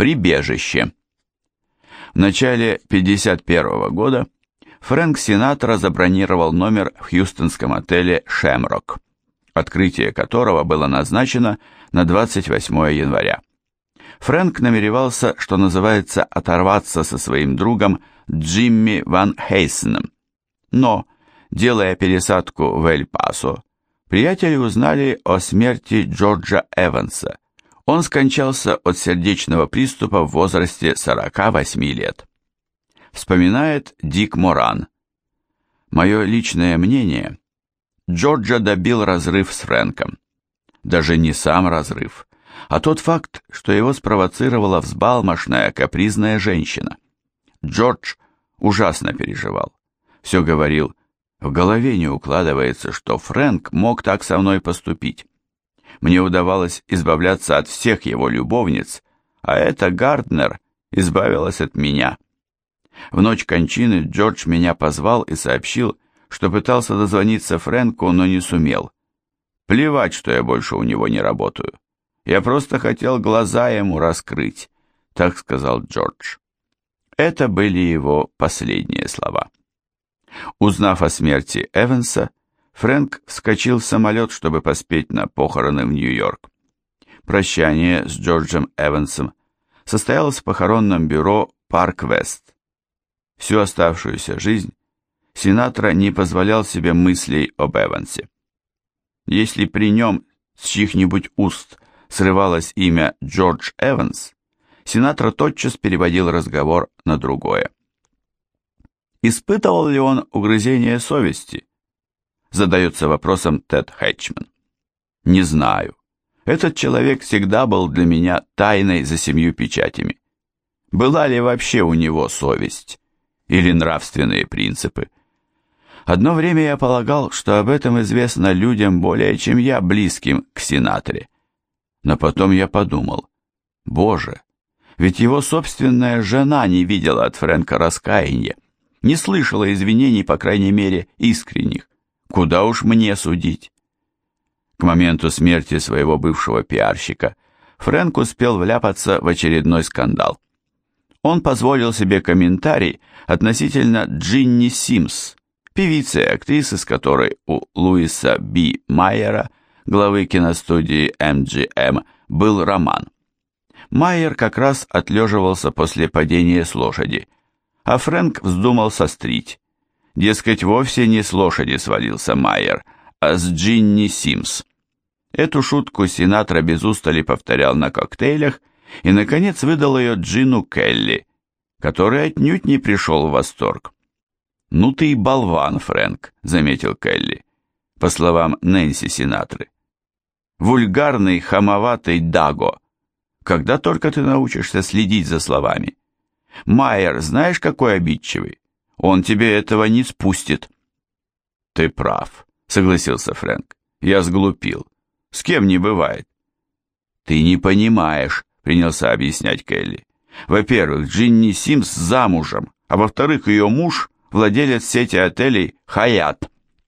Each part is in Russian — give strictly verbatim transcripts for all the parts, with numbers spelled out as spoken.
Прибежище. В начале пятьдесят первого года Фрэнк Синатра забронировал номер в хьюстонском отеле «Шемрок», открытие которого было назначено на двадцать восьмое января. Фрэнк намеревался, что называется, оторваться со своим другом Джимми Ван Хейсеном. Но, делая пересадку в Эль-Пасо, приятели узнали о смерти Джорджа Эванса. Он скончался от сердечного приступа в возрасте сорока восьми лет. Вспоминает Дик Моран. «Мое личное мнение, Джорджа добил разрыв с Фрэнком. Даже не сам разрыв, а тот факт, что его спровоцировала взбалмошная, капризная женщина. Джордж ужасно переживал. Все говорил, в голове не укладывается, что Фрэнк мог так со мной поступить. Мне удавалось избавляться от всех его любовниц, а эта Гарднер избавилась от меня. В ночь кончины Джордж меня позвал и сообщил, что пытался дозвониться Фрэнку, но не сумел. Плевать, что я больше у него не работаю. Я просто хотел глаза ему раскрыть, так сказал Джордж». Это были его последние слова. Узнав о смерти Эванса, Фрэнк вскочил в самолет, чтобы поспеть на похороны в Нью-Йорк. Прощание с Джорджем Эвансом состоялось в похоронном бюро «Парк Вест». Всю оставшуюся жизнь Синатра не позволял себе мыслей об Эвансе. Если при нем с чьих-нибудь уст срывалось имя Джордж Эванс, Синатра тотчас переводил разговор на другое. Испытывал ли он угрызение совести? Задается вопросом Тед Хэтчман. Не знаю. Этот человек всегда был для меня тайной за семью печатями. Была ли вообще у него совесть? Или нравственные принципы? Одно время я полагал, что об этом известно людям более, чем я, близким к Синатре. Но потом я подумал, боже, ведь его собственная жена не видела от Фрэнка раскаяния, не слышала извинений, по крайней мере, искренних. Куда уж мне судить? К моменту смерти своего бывшего пиарщика Фрэнк успел вляпаться в очередной скандал. Он позволил себе комментарий относительно Джинни Симс, певицы и актрисы, с которой у Луиса Б. Майера, главы киностудии эм джи эм, был роман. Майер как раз отлеживался после падения с лошади, а Фрэнк вздумал сострить. Дескать, вовсе не с лошади свалился Майер, а с Джинни Симс. Эту шутку Синатра без устали повторял на коктейлях и, наконец, выдал ее Джину Келли, который отнюдь не пришел в восторг. «Ну ты и болван, Фрэнк», — заметил Келли, по словам Нэнси Синатры. «Вульгарный, хамоватый Даго. Когда только ты научишься следить за словами? Майер, знаешь, какой обидчивый? Он тебе этого не спустит». «Ты прав», — согласился Фрэнк. «Я сглупил. С кем не бывает». «Ты не понимаешь», — принялся объяснять Келли. «Во-первых, Джинни Симс замужем, а во-вторых, ее муж — владелец сети отелей «Хаят».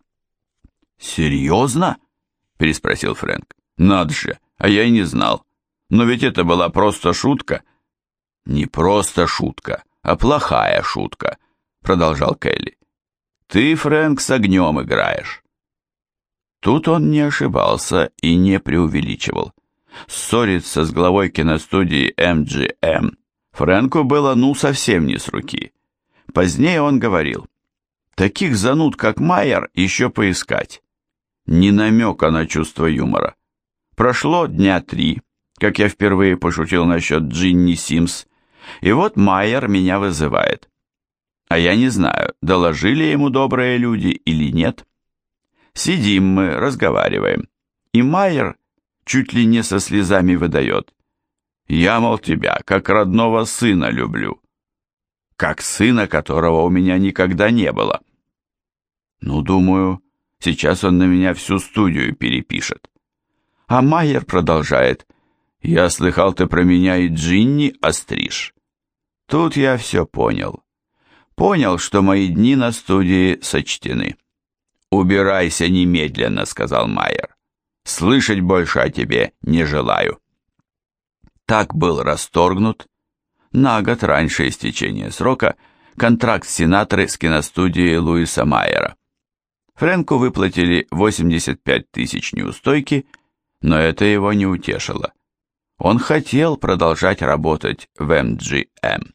«Серьезно?» — переспросил Фрэнк. «Надо же, а я и не знал. Но ведь это была просто шутка». «Не просто шутка, а плохая шутка», — продолжал Келли. «Ты, Фрэнк, с огнем играешь». Тут он не ошибался и не преувеличивал. Ссориться с главой киностудии эм джи эм Фрэнку было ну совсем не с руки. Позднее он говорил, таких зануд, как Майер, еще поискать. Ни намека на чувство юмора. Прошло дня три, как я впервые пошутил насчет Джинни Симс, и вот Майер меня вызывает. А я не знаю, доложили ему добрые люди или нет. Сидим мы, разговариваем, и Майер чуть ли не со слезами выдает. Я, мол, тебя, как родного сына люблю. Как сына, которого у меня никогда не было. Ну, думаю, сейчас он на меня всю студию перепишет. А Майер продолжает. Я слыхал, ты про меня и Джинни остришь. Тут я все понял. Понял, что мои дни на студии сочтены. «Убирайся немедленно», — сказал Майер. «Слышать больше о тебе не желаю». Так был расторгнут на год раньше истечения срока, контракт Синатры с киностудией Луиса Майера. Фрэнку выплатили восемьдесят пять тысяч неустойки, но это его не утешило. Он хотел продолжать работать в эм джи эм.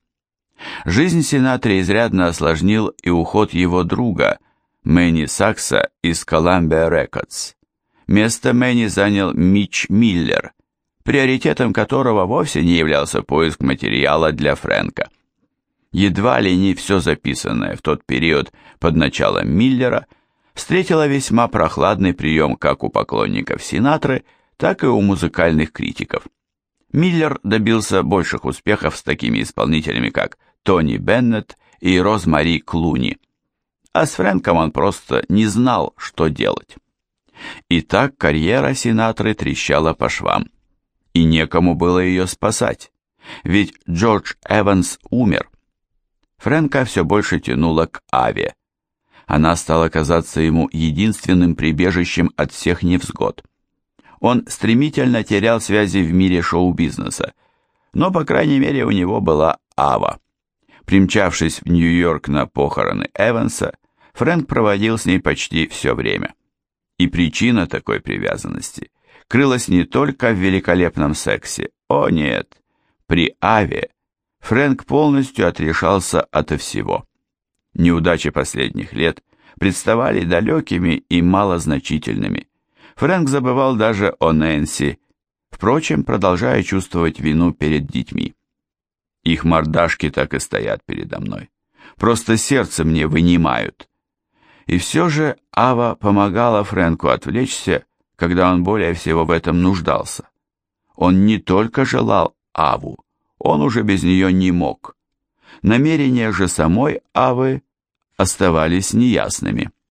Жизнь Синатре изрядно осложнил и уход его друга, Мэнни Сакса из Columbia Records. Место Мэнни занял Митч Миллер, приоритетом которого вовсе не являлся поиск материала для Фрэнка. Едва ли не все записанное в тот период под началом Миллера встретило весьма прохладный прием как у поклонников Синатры, так и у музыкальных критиков. Миллер добился больших успехов с такими исполнителями, как Тони Беннет и Розмари Клуни, а с Фрэнком он просто не знал, что делать. Итак, карьера Синатры трещала по швам, и некому было ее спасать, ведь Джордж Эванс умер. Фрэнка все больше тянуло к Аве. Она стала казаться ему единственным прибежищем от всех невзгод. Он стремительно терял связи в мире шоу-бизнеса, но, по крайней мере, у него была Ава. Примчавшись в Нью-Йорк на похороны Эванса, Фрэнк проводил с ней почти все время. И причина такой привязанности крылась не только в великолепном сексе. О нет, при Аве Фрэнк полностью отрешался ото всего. Неудачи последних лет представали далекими и малозначительными. Фрэнк забывал даже о Нэнси, впрочем, продолжая чувствовать вину перед детьми. Их мордашки так и стоят передо мной. Просто сердце мне вынимают. И все же Ава помогала Фрэнку отвлечься, когда он более всего в этом нуждался. Он не только желал Аву, он уже без нее не мог. Намерения же самой Авы оставались неясными.